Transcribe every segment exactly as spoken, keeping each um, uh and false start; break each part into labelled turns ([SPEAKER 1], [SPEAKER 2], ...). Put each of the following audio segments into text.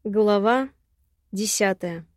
[SPEAKER 1] Глава десятая.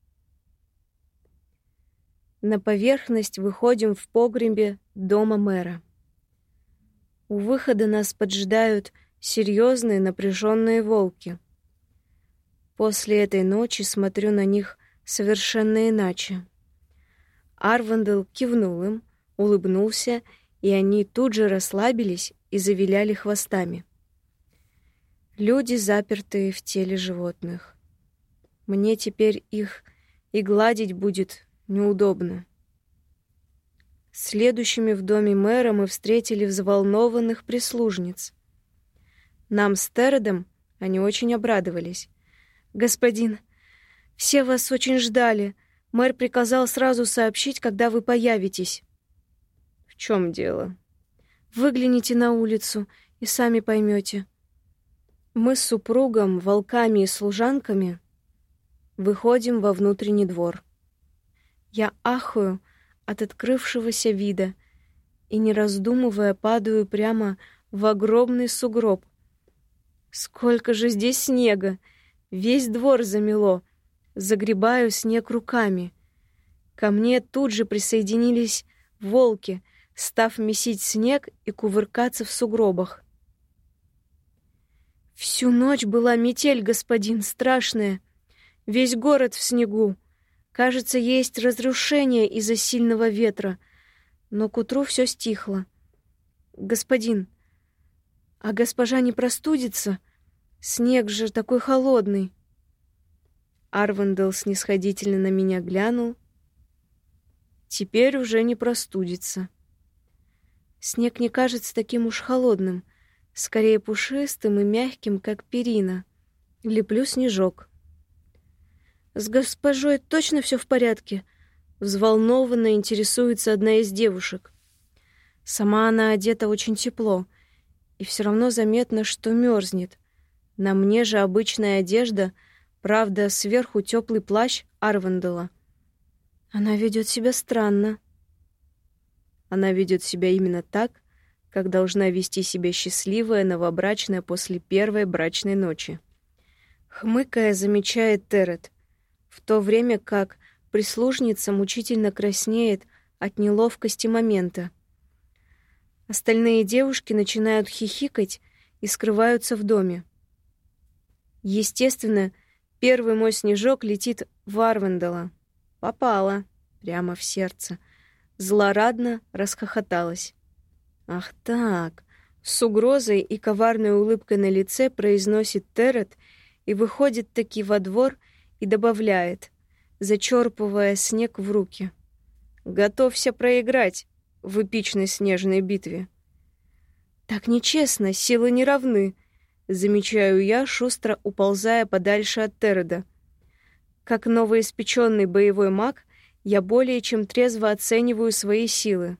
[SPEAKER 1] На поверхность выходим в погребе дома мэра. У выхода нас поджидают серьезные напряженные волки. После этой ночи смотрю на них совершенно иначе. Арвандел кивнул им, улыбнулся, и они тут же расслабились и завиляли хвостами. Люди, запертые в теле животных. Мне теперь их и гладить будет неудобно. Следующими в доме мэра мы встретили взволнованных прислужниц. Нам с Терредом они очень обрадовались. «Господин, все вас очень ждали. Мэр приказал сразу сообщить, когда вы появитесь». «В чем дело?» «Выгляните на улицу и сами поймете». Мы с супругом, волками и служанками выходим во внутренний двор. Я ахаю от открывшегося вида и, не раздумывая, падаю прямо в огромный сугроб. Сколько же здесь снега! Весь двор замело. Загребаю снег руками. Ко мне тут же присоединились волки, став месить снег и кувыркаться в сугробах. Всю ночь была метель, господин, страшная. Весь город в снегу. Кажется, есть разрушение из-за сильного ветра. Но к утру все стихло. Господин, а госпожа не простудится? Снег же такой холодный. Арвандел снисходительно на меня глянул. Теперь уже не простудится. Снег не кажется таким уж холодным, скорее пушистым и мягким, как перина. Леплю снежок. «С госпожой точно все в порядке?» Взволнованно интересуется одна из девушек. Сама она одета очень тепло, и все равно заметно, что мерзнет. На мне же обычная одежда, правда, сверху теплый плащ Арвандела. Она ведет себя странно. Она ведет себя именно так, как должна вести себя счастливая новобрачная после первой брачной ночи. Хмыкая, замечает Террет, в то время как прислужница мучительно краснеет от неловкости момента. Остальные девушки начинают хихикать и скрываются в доме. Естественно, первый мой снежок летит в Арвандела. Попала прямо в сердце. Злорадно расхохоталась. «Ах так!» — с угрозой и коварной улыбкой на лице произносит Террет и выходит таки во двор и добавляет, зачерпывая снег в руки. «Готовься проиграть в эпичной снежной битве». «Так нечестно, силы не равны», — замечаю я, шустро уползая подальше от Терреда. Как новоиспеченный боевой маг, я более чем трезво оцениваю свои силы.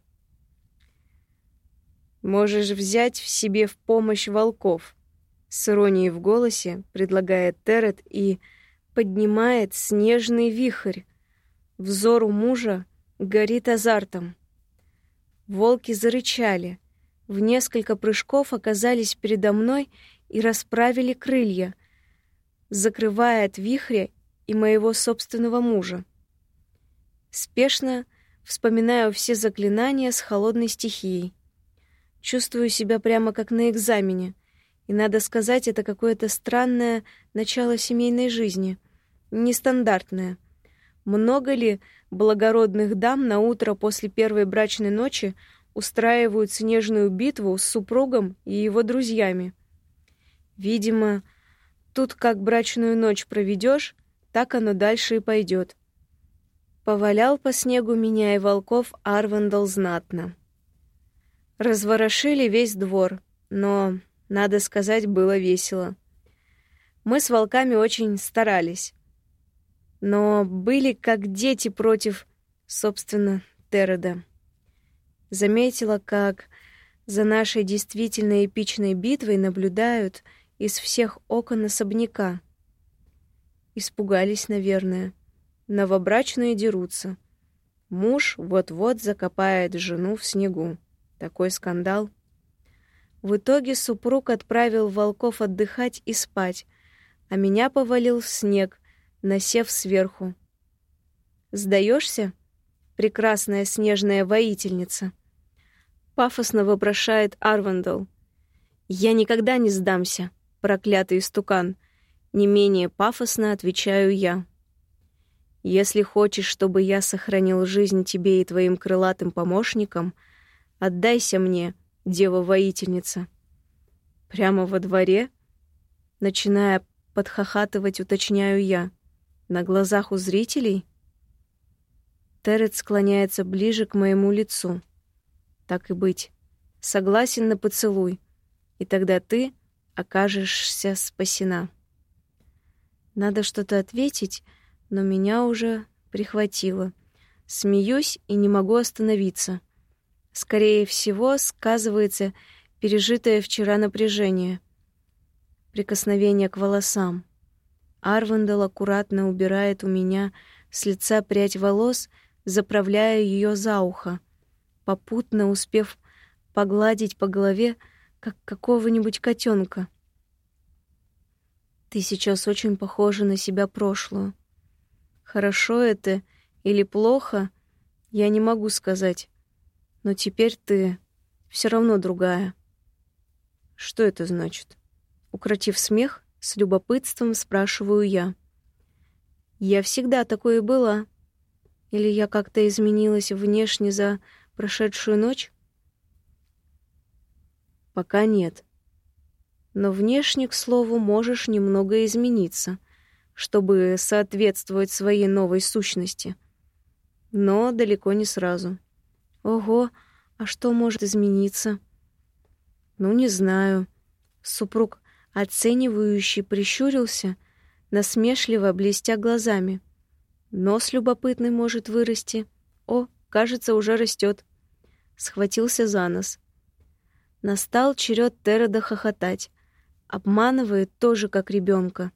[SPEAKER 1] «Можешь взять в себе в помощь волков», — с иронией в голосе предлагает Террет и поднимает снежный вихрь. Взор у мужа горит азартом. Волки зарычали, в несколько прыжков оказались передо мной и расправили крылья, закрывая от вихря и моего собственного мужа. Спешно вспоминаю все заклинания с холодной стихией. Чувствую себя прямо как на экзамене. И, надо сказать, это какое-то странное начало семейной жизни. Нестандартное. Много ли благородных дам на утро после первой брачной ночи устраивают снежную битву с супругом и его друзьями? Видимо, тут как брачную ночь проведешь, так оно дальше и пойдет. Повалял по снегу меня и волков Арвандел знатно. Разворошили весь двор, но, надо сказать, было весело. Мы с волками очень старались, но были как дети против, собственно, Терреда. Заметила, как за нашей действительно эпичной битвой наблюдают из всех окон особняка. Испугались, наверное. Новобрачные дерутся. Муж вот-вот закопает жену в снегу. Такой скандал. В итоге супруг отправил волков отдыхать и спать, а меня повалил в снег, насев сверху. «Сдаешься, прекрасная снежная воительница?» — пафосно вопрошает Арвандел. «Я никогда не сдамся, проклятый истукан», — не менее пафосно отвечаю я. «Если хочешь, чтобы я сохранил жизнь тебе и твоим крылатым помощникам, отдайся мне, дева-воительница». «Прямо во дворе?» Начиная подхахатывать, уточняю я. «На глазах у зрителей?» Терет склоняется ближе к моему лицу. «Так и быть. Согласен на поцелуй, и тогда ты окажешься спасена». Надо что-то ответить, но меня уже прихватило. Смеюсь и не могу остановиться. Скорее всего, сказывается пережитое вчера напряжение. Прикосновение к волосам. Арвандел аккуратно убирает у меня с лица прядь волос, заправляя ее за ухо, попутно успев погладить по голове, как какого-нибудь котенка. «Ты сейчас очень похожа на себя прошлую. Хорошо это или плохо, я не могу сказать. Но теперь ты все равно другая». «Что это значит?» Укротив смех, с любопытством спрашиваю я. «Я всегда такой и была. Или я как-то изменилась внешне за прошедшую ночь?» «Пока нет. Но внешне, к слову, можешь немного измениться, чтобы соответствовать своей новой сущности. Но далеко не сразу». «Ого, а что может измениться?» «Ну, не знаю». Супруг оценивающий прищурился, насмешливо блестя глазами. «Нос любопытный может вырасти. О, кажется, уже растет». Схватился за нос. Настал черед Тереда хохотать. Обманывает тоже, как ребенка.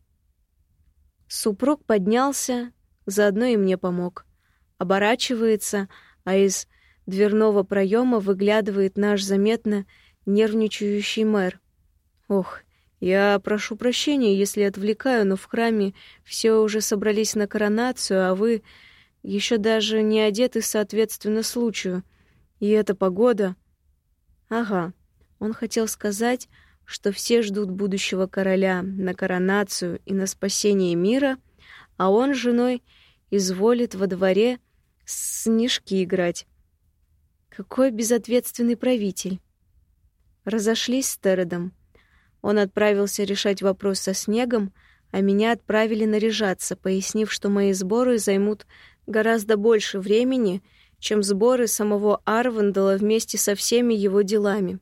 [SPEAKER 1] Супруг поднялся, заодно и мне помог. Оборачивается, а из дверного проема выглядывает наш заметно нервничающий мэр. «Ох, я прошу прощения, если отвлекаю, но в храме все уже собрались на коронацию, а вы еще даже не одеты соответственно случаю. И эта погода...» Ага, он хотел сказать, что все ждут будущего короля на коронацию и на спасение мира, а он с женой изволит во дворе с снежки играть. Какой безответственный правитель. Разошлись с Тередом. Он отправился решать вопрос со снегом, а меня отправили наряжаться, пояснив, что мои сборы займут гораздо больше времени, чем сборы самого Арвандела вместе со всеми его делами.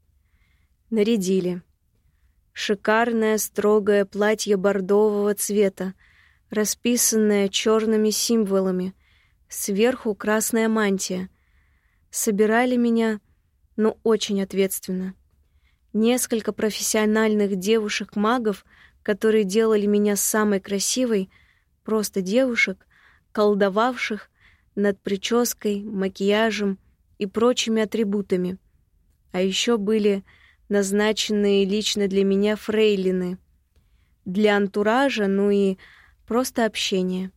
[SPEAKER 1] Нарядили. Шикарное строгое платье бордового цвета, расписанное черными символами, сверху красная мантия. Собирали меня, но очень ответственно. Несколько профессиональных девушек-магов, которые делали меня самой красивой, просто девушек, колдовавших над прической, макияжем и прочими атрибутами. А еще были назначенные лично для меня фрейлины. Для антуража, ну и просто общения.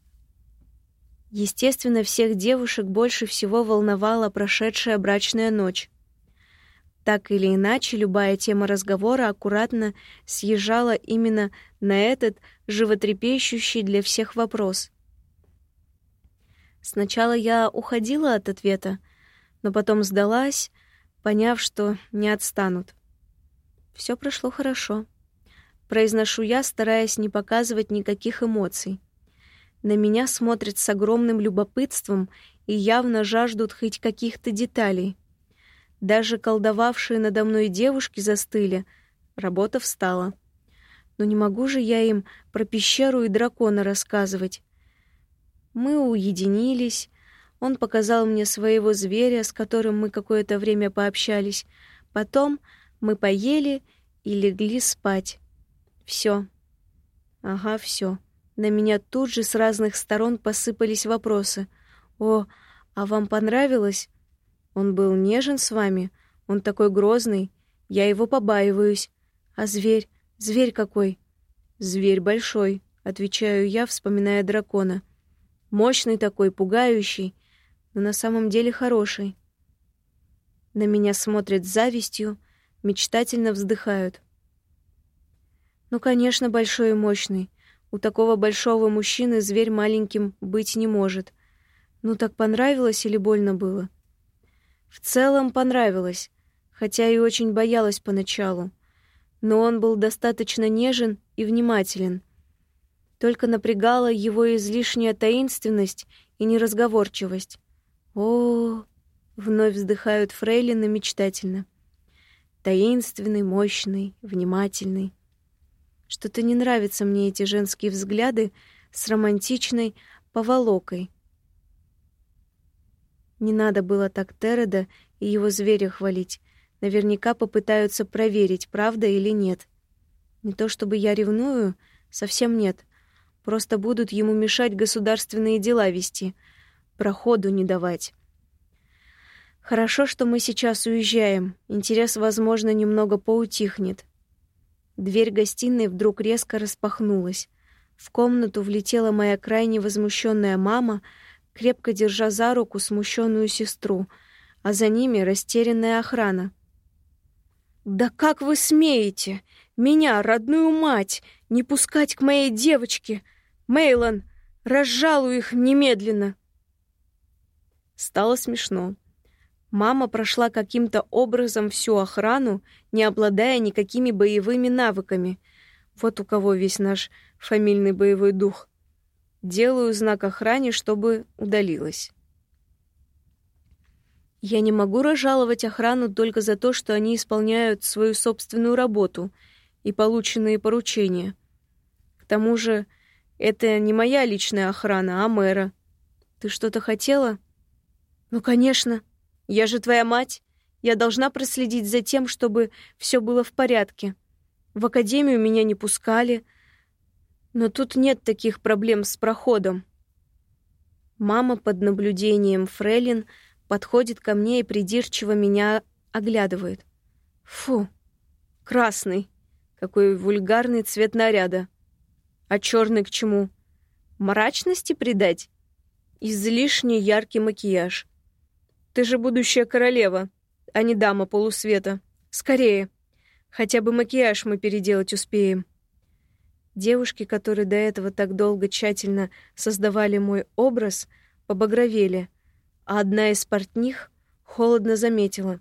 [SPEAKER 1] Естественно, всех девушек больше всего волновала прошедшая брачная ночь. Так или иначе, любая тема разговора аккуратно съезжала именно на этот животрепещущий для всех вопрос. Сначала я уходила от ответа, но потом сдалась, поняв, что не отстанут. Все прошло хорошо. Произношу я, стараясь не показывать никаких эмоций. На меня смотрят с огромным любопытством и явно жаждут хоть каких-то деталей. Даже колдовавшие надо мной девушки застыли. Работа встала. Но не могу же я им про пещеру и дракона рассказывать. Мы уединились. Он показал мне своего зверя, с которым мы какое-то время пообщались. Потом мы поели и легли спать. Все. Ага, все. На меня тут же с разных сторон посыпались вопросы. «О, а вам понравилось? Он был нежен с вами? Он такой грозный. Я его побаиваюсь. А зверь? Зверь какой? Зверь большой, отвечаю я, вспоминая дракона. Мощный такой, пугающий, но на самом деле хороший. На меня смотрят с завистью, мечтательно вздыхают. Ну, конечно, большой и мощный. У такого большого мужчины зверь маленьким быть не может. Ну так понравилось или больно было? В целом понравилось, хотя и очень боялась поначалу. Но он был достаточно нежен и внимателен. Только напрягала его излишняя таинственность и неразговорчивость. О, вновь вздыхают фрейлины мечтательно. Таинственный, мощный, внимательный. Что-то не нравятся мне эти женские взгляды с романтичной поволокой. Не надо было так Тереда и его зверя хвалить. Наверняка попытаются проверить, правда или нет. Не то чтобы я ревную, совсем нет. Просто будут ему мешать государственные дела вести, проходу не давать. Хорошо, что мы сейчас уезжаем. Интерес, возможно, немного поутихнет. Дверь гостиной вдруг резко распахнулась. В комнату влетела моя крайне возмущенная мама, крепко держа за руку смущенную сестру, а за ними растерянная охрана. «Да как вы смеете? Меня, родную мать, не пускать к моей девочке? Мейлон, разжалуй их немедленно!» Стало смешно. Мама прошла каким-то образом всю охрану, не обладая никакими боевыми навыками. Вот у кого весь наш фамильный боевой дух. Делаю знак охране, чтобы удалилась. Я не могу разжаловать охрану только за то, что они исполняют свою собственную работу и полученные поручения. К тому же, это не моя личная охрана, а мэра. Ты что-то хотела? Ну, конечно. Я же твоя мать. Я должна проследить за тем, чтобы все было в порядке. В академию меня не пускали, но тут нет таких проблем с проходом. Мама под наблюдением фрейлин подходит ко мне и придирчиво меня оглядывает. Фу, красный. Какой вульгарный цвет наряда. А черный к чему? Мрачности придать? Излишне яркий макияж. Ты же будущая королева, а не дама полусвета. Скорее. Хотя бы макияж мы переделать успеем. Девушки, которые до этого так долго тщательно создавали мой образ, побагровели, а одна из портних холодно заметила: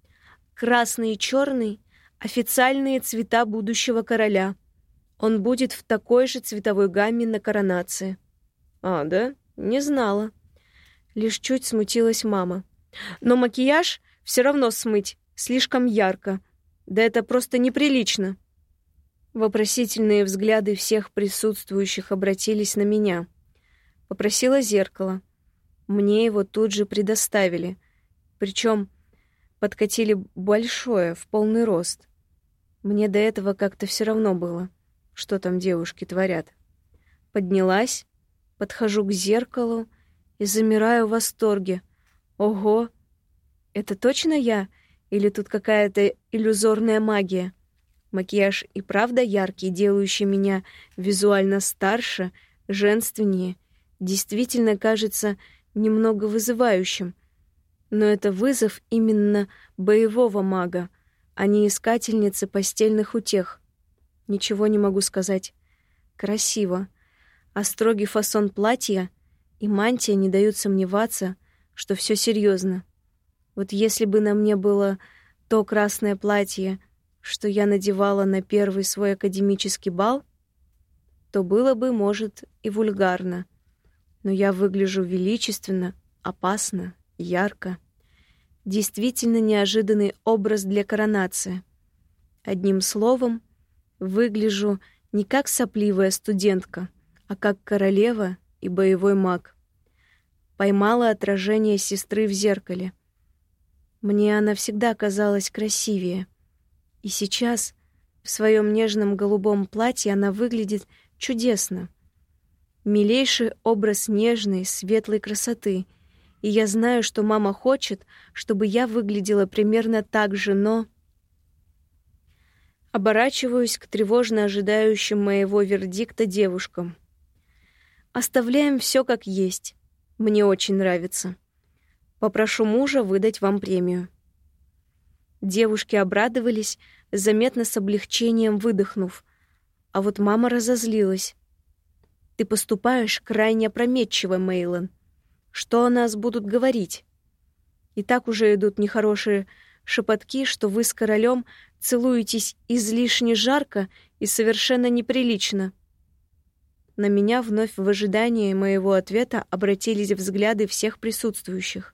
[SPEAKER 1] красный и черный — официальные цвета будущего короля. Он будет в такой же цветовой гамме на коронации. А, да? Не знала. Лишь чуть смутилась мама. Но макияж все равно смыть, слишком ярко. Да это просто неприлично. Вопросительные взгляды всех присутствующих обратились на меня. Попросила зеркало. Мне его тут же предоставили. Причем подкатили большое, в полный рост. Мне до этого как-то все равно было, что там девушки творят. Поднялась, подхожу к зеркалу и замираю в восторге. Ого! Это точно я? Или тут какая-то иллюзорная магия? Макияж и правда яркий, делающий меня визуально старше, женственнее, действительно кажется немного вызывающим. Но это вызов именно боевого мага, а не искательницы постельных утех. Ничего не могу сказать. Красиво. А строгий фасон платья и мантия не дают сомневаться, что все серьезно. Вот если бы на мне было то красное платье, что я надевала на первый свой академический бал, то было бы, может, и вульгарно. Но я выгляжу величественно, опасно, ярко. Действительно неожиданный образ для коронации. Одним словом, выгляжу не как сопливая студентка, а как королева и боевой маг. Поймала отражение сестры в зеркале. Мне она всегда казалась красивее. И сейчас в своем нежном голубом платье она выглядит чудесно. Милейший образ нежной, светлой красоты. И я знаю, что мама хочет, чтобы я выглядела примерно так же, но... Оборачиваюсь к тревожно ожидающим моего вердикта девушкам. Оставляем все как есть. Мне очень нравится. Попрошу мужа выдать вам премию. Девушки обрадовались, заметно с облегчением выдохнув. А вот мама разозлилась. Ты поступаешь крайне опрометчиво, Мейлон. Что о нас будут говорить? И так уже идут нехорошие шепотки, что вы с королем целуетесь излишне жарко и совершенно неприлично. На меня вновь в ожидании моего ответа обратились взгляды всех присутствующих.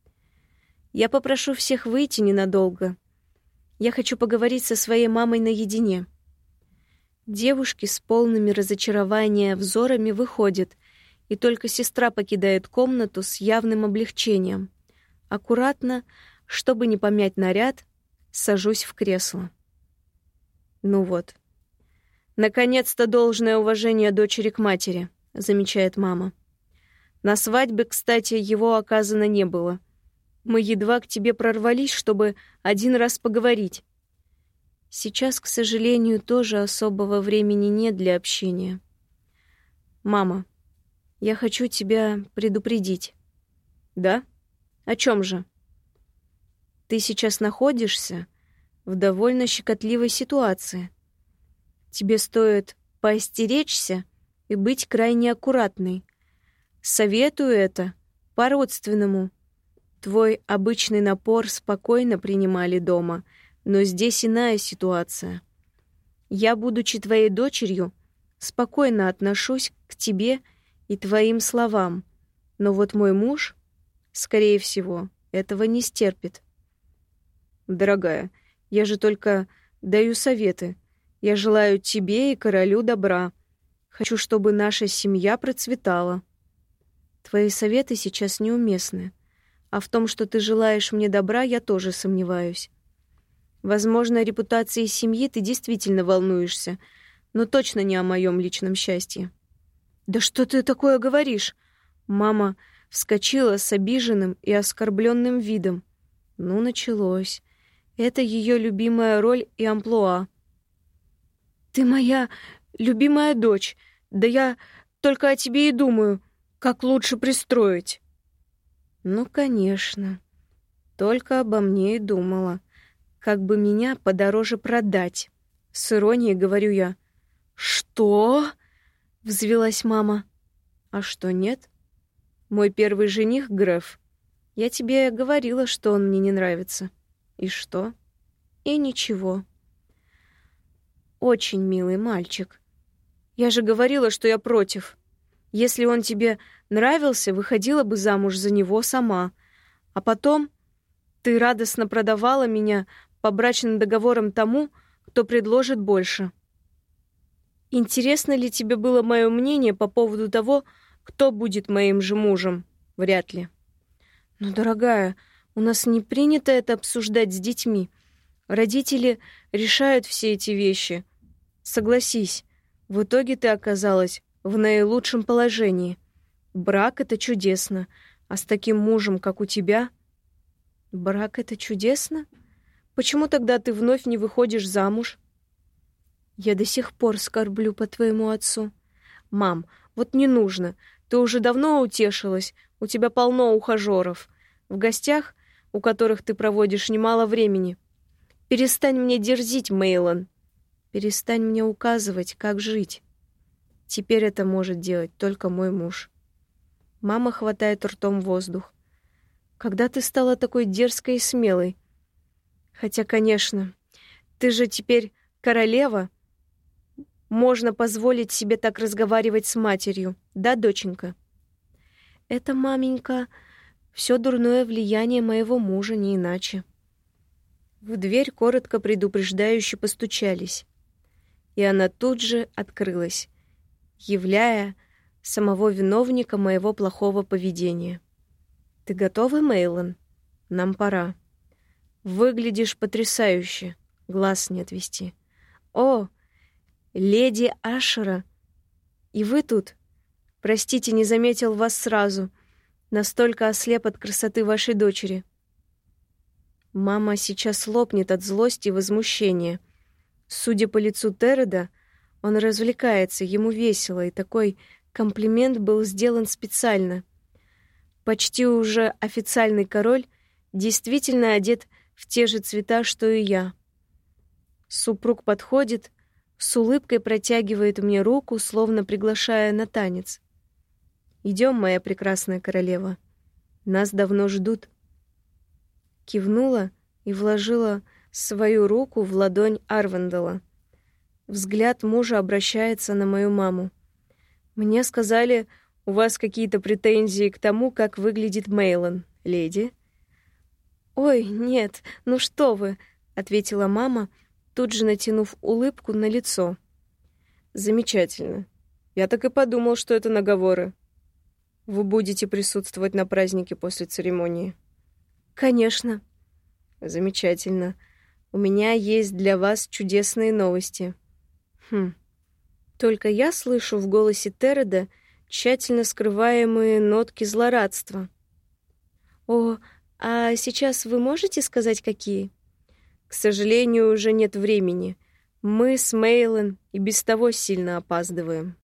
[SPEAKER 1] Я попрошу всех выйти ненадолго. Я хочу поговорить со своей мамой наедине. Девушки с полными разочарования взорами выходят, и только сестра покидает комнату с явным облегчением. Аккуратно, чтобы не помять наряд, сажусь в кресло. Ну вот. Наконец-то должное уважение дочери к матери, замечает мама. На свадьбе, кстати, его оказано не было. Мы едва к тебе прорвались, чтобы один раз поговорить. Сейчас, к сожалению, тоже особого времени нет для общения. Мама, я хочу тебя предупредить. Да? О чем же? Ты сейчас находишься в довольно щекотливой ситуации. Тебе стоит поостеречься и быть крайне аккуратной. Советую это по-родственному. Твой обычный напор спокойно принимали дома, но здесь иная ситуация. Я, будучи твоей дочерью, спокойно отношусь к тебе и твоим словам, но вот мой муж, скорее всего, этого не стерпит. Дорогая, я же только даю советы. Я желаю тебе и королю добра. Хочу, чтобы наша семья процветала. Твои советы сейчас неуместны. А в том, что ты желаешь мне добра, я тоже сомневаюсь. Возможно, о репутации семьи ты действительно волнуешься, но точно не о моем личном счастье. Да что ты такое говоришь? Мама вскочила с обиженным и оскорбленным видом. Ну, началось. Это ее любимая роль и амплуа. Ты моя любимая дочь. Да я только о тебе и думаю, как лучше пристроить. Ну, конечно. Только обо мне и думала. Как бы меня подороже продать. С иронией говорю я. Что? Взвилась мама. А что, нет? Мой первый жених Греф. Я тебе говорила, что он мне не нравится. И что? И ничего. Очень милый мальчик. Я же говорила, что я против. Если он тебе нравился, выходила бы замуж за него сама. А потом ты радостно продавала меня по брачным договорам тому, кто предложит больше. Интересно ли тебе было мое мнение по поводу того, кто будет моим же мужем? Вряд ли. Но, дорогая, у нас не принято это обсуждать с детьми. Родители решают все эти вещи. Согласись, в итоге ты оказалась в наилучшем положении. Брак — это чудесно, а с таким мужем, как у тебя... Брак — это чудесно? Почему тогда ты вновь не выходишь замуж? Я до сих пор скорблю по твоему отцу. Мам, вот не нужно. Ты уже давно утешилась, у тебя полно ухажеров. В гостях, у которых ты проводишь немало времени. Перестань мне дерзить, Мейлон. Перестань мне указывать, как жить. Теперь это может делать только мой муж. Мама хватает ртом воздух. Когда ты стала такой дерзкой и смелой? Хотя, конечно, ты же теперь королева. Можно позволить себе так разговаривать с матерью, да, доченька? Это, маменька, все дурное влияние моего мужа, не иначе. В дверь коротко предупреждающе постучались, и она тут же открылась, являя самого виновника моего плохого поведения. «Ты готова, Мейлон? Нам пора. Выглядишь потрясающе, глаз не отвести. О, леди Ашера! И вы тут? Простите, не заметил вас сразу. Настолько ослеп от красоты вашей дочери». Мама сейчас лопнет от злости и возмущения. Судя по лицу Тереда, он развлекается, ему весело, и такой комплимент был сделан специально. Почти уже официальный король действительно одет в те же цвета, что и я. Супруг подходит, с улыбкой протягивает мне руку, словно приглашая на танец. «Идем, моя прекрасная королева. Нас давно ждут». Кивнула и вложила свою руку в ладонь Арвендела. Взгляд мужа обращается на мою маму. «Мне сказали, у вас какие-то претензии к тому, как выглядит Мейлон, леди?» «Ой, нет, ну что вы», — ответила мама, тут же натянув улыбку на лицо. «Замечательно. Я так и подумал, что это наговоры. Вы будете присутствовать на празднике после церемонии?» «Конечно». «Замечательно. У меня есть для вас чудесные новости». Хм. Только я слышу в голосе Тереда тщательно скрываемые нотки злорадства. «О, а сейчас вы можете сказать, какие?» «К сожалению, уже нет времени. Мы с Мейлон и без того сильно опаздываем».